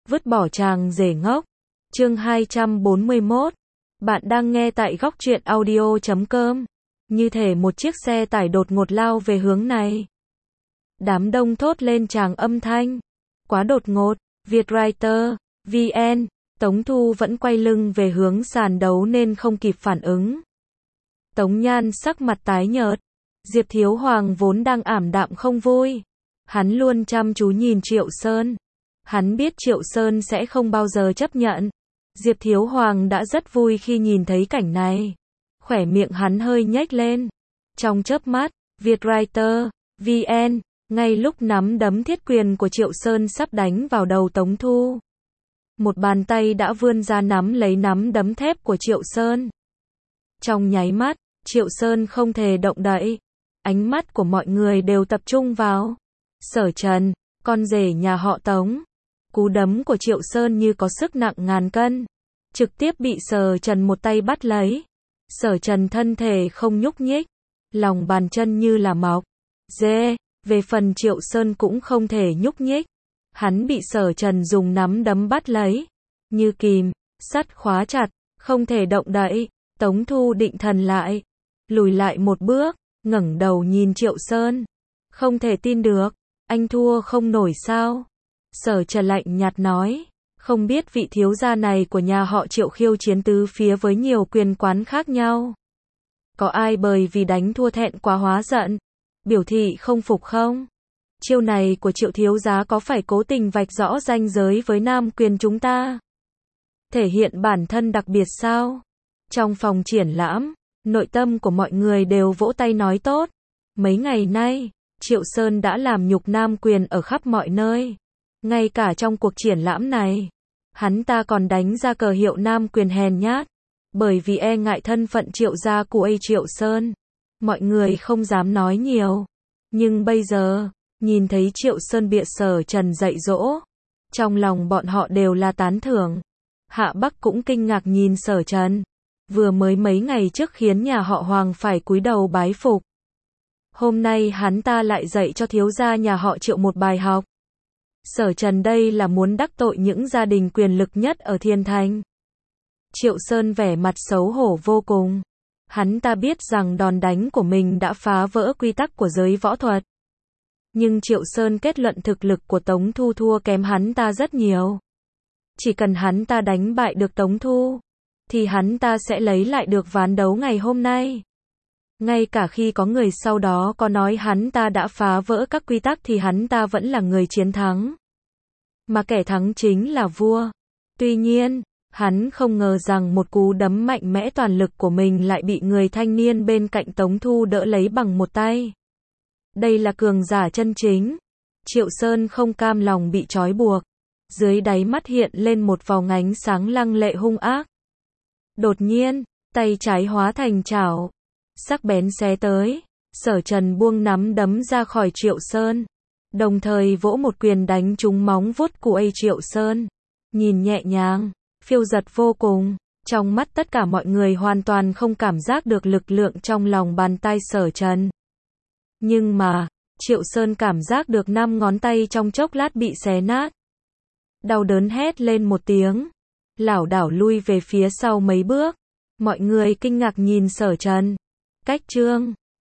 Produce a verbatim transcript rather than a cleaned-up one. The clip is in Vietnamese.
Vứt bỏ chàng rể ngốc. Chương hai trăm bốn mươi mốt. Bạn đang nghe tại góc truyện audio chấm com. Như thể một chiếc xe tải đột ngột lao về hướng này. Đám đông thốt lên tràng âm thanh. Quá đột ngột. Vietwriter, vê en, Tống Thu vẫn quay lưng về hướng sàn đấu nên không kịp phản ứng. Tống Nhan sắc mặt tái nhợt. Diệp Thiếu Hoàng vốn đang ảm đạm không vui. Hắn luôn chăm chú nhìn Triệu Sơn. Hắn biết Triệu Sơn sẽ không bao giờ chấp nhận. Diệp Thiếu Hoàng đã rất vui khi nhìn thấy cảnh này. Khỏe miệng hắn hơi nhếch lên. Trong chớp mắt, Vietwriter, vê en, ngay lúc nắm đấm thiết quyền của Triệu Sơn sắp đánh vào đầu Tống Thu. Một bàn tay đã vươn ra nắm lấy nắm đấm thép của Triệu Sơn. Trong nháy mắt, Triệu Sơn không thể động đậy. Ánh mắt của mọi người đều tập trung vào Sở Trần, con rể nhà họ Tống. Cú đấm của Triệu Sơn như có sức nặng ngàn cân, trực tiếp bị Sở Trần một tay bắt lấy. Sở Trần thân thể không nhúc nhích, lòng bàn chân như là mọc. Dê, về phần Triệu Sơn cũng không thể nhúc nhích. Hắn bị Sở Trần dùng nắm đấm bắt lấy, như kìm, sắt khóa chặt, không thể động đậy. Tống Thu định thần lại, lùi lại một bước, ngẩng đầu nhìn Triệu Sơn. Không thể tin được, anh thua không nổi sao? Sở Trần lạnh nhạt nói, không biết vị thiếu gia này của nhà họ Triệu khiêu chiến tứ phía với nhiều quyền quán khác nhau. Có ai bởi vì đánh thua thẹn quá hóa giận, biểu thị không phục không? Chiêu này của Triệu thiếu gia có phải cố tình vạch rõ ranh giới với nam quyền chúng ta? Thể hiện bản thân đặc biệt sao? Trong phòng triển lãm, nội tâm của mọi người đều vỗ tay nói tốt. Mấy ngày nay, Triệu Sơn đã làm nhục nam quyền ở khắp mọi nơi. Ngay cả trong cuộc triển lãm này, hắn ta còn đánh ra cờ hiệu nam quyền hèn nhát. Bởi vì e ngại thân phận Triệu gia của A Triệu Sơn, mọi người không dám nói nhiều. Nhưng bây giờ, nhìn thấy Triệu Sơn bị Sở Trần dạy dỗ, trong lòng bọn họ đều là tán thưởng. Hạ Bắc cũng kinh ngạc nhìn Sở Trần. Vừa mới mấy ngày trước khiến nhà họ Hoàng phải cúi đầu bái phục. Hôm nay hắn ta lại dạy cho thiếu gia nhà họ Triệu một bài học. Sở Trần đây là muốn đắc tội những gia đình quyền lực nhất ở Thiên Thành. Triệu Sơn vẻ mặt xấu hổ vô cùng. Hắn ta biết rằng đòn đánh của mình đã phá vỡ quy tắc của giới võ thuật. Nhưng Triệu Sơn kết luận thực lực của Tống Thu thua kém hắn ta rất nhiều. Chỉ cần hắn ta đánh bại được Tống Thu, thì hắn ta sẽ lấy lại được ván đấu ngày hôm nay. Ngay cả khi có người sau đó có nói hắn ta đã phá vỡ các quy tắc thì hắn ta vẫn là người chiến thắng. Mà kẻ thắng chính là vua. Tuy nhiên, hắn không ngờ rằng một cú đấm mạnh mẽ toàn lực của mình lại bị người thanh niên bên cạnh Tống Thu đỡ lấy bằng một tay. Đây là cường giả chân chính. Triệu Sơn không cam lòng bị trói buộc. Dưới đáy mắt hiện lên một vòng ánh sáng lăng lệ hung ác. Đột nhiên, tay trái hóa thành chảo, sắc bén xé tới. Sở Trần buông nắm đấm ra khỏi Triệu Sơn, đồng thời vỗ một quyền đánh trúng móng vuốt của A Triệu Sơn. Nhìn nhẹ nhàng, phiêu dật vô cùng. Trong mắt tất cả mọi người hoàn toàn không cảm giác được lực lượng trong lòng bàn tay Sở Trần. Nhưng mà, Triệu Sơn cảm giác được năm ngón tay trong chốc lát bị xé nát. Đau đớn hét lên một tiếng, lảo đảo lui về phía sau mấy bước. Mọi người kinh ngạc nhìn Sở Trần. Cách trương,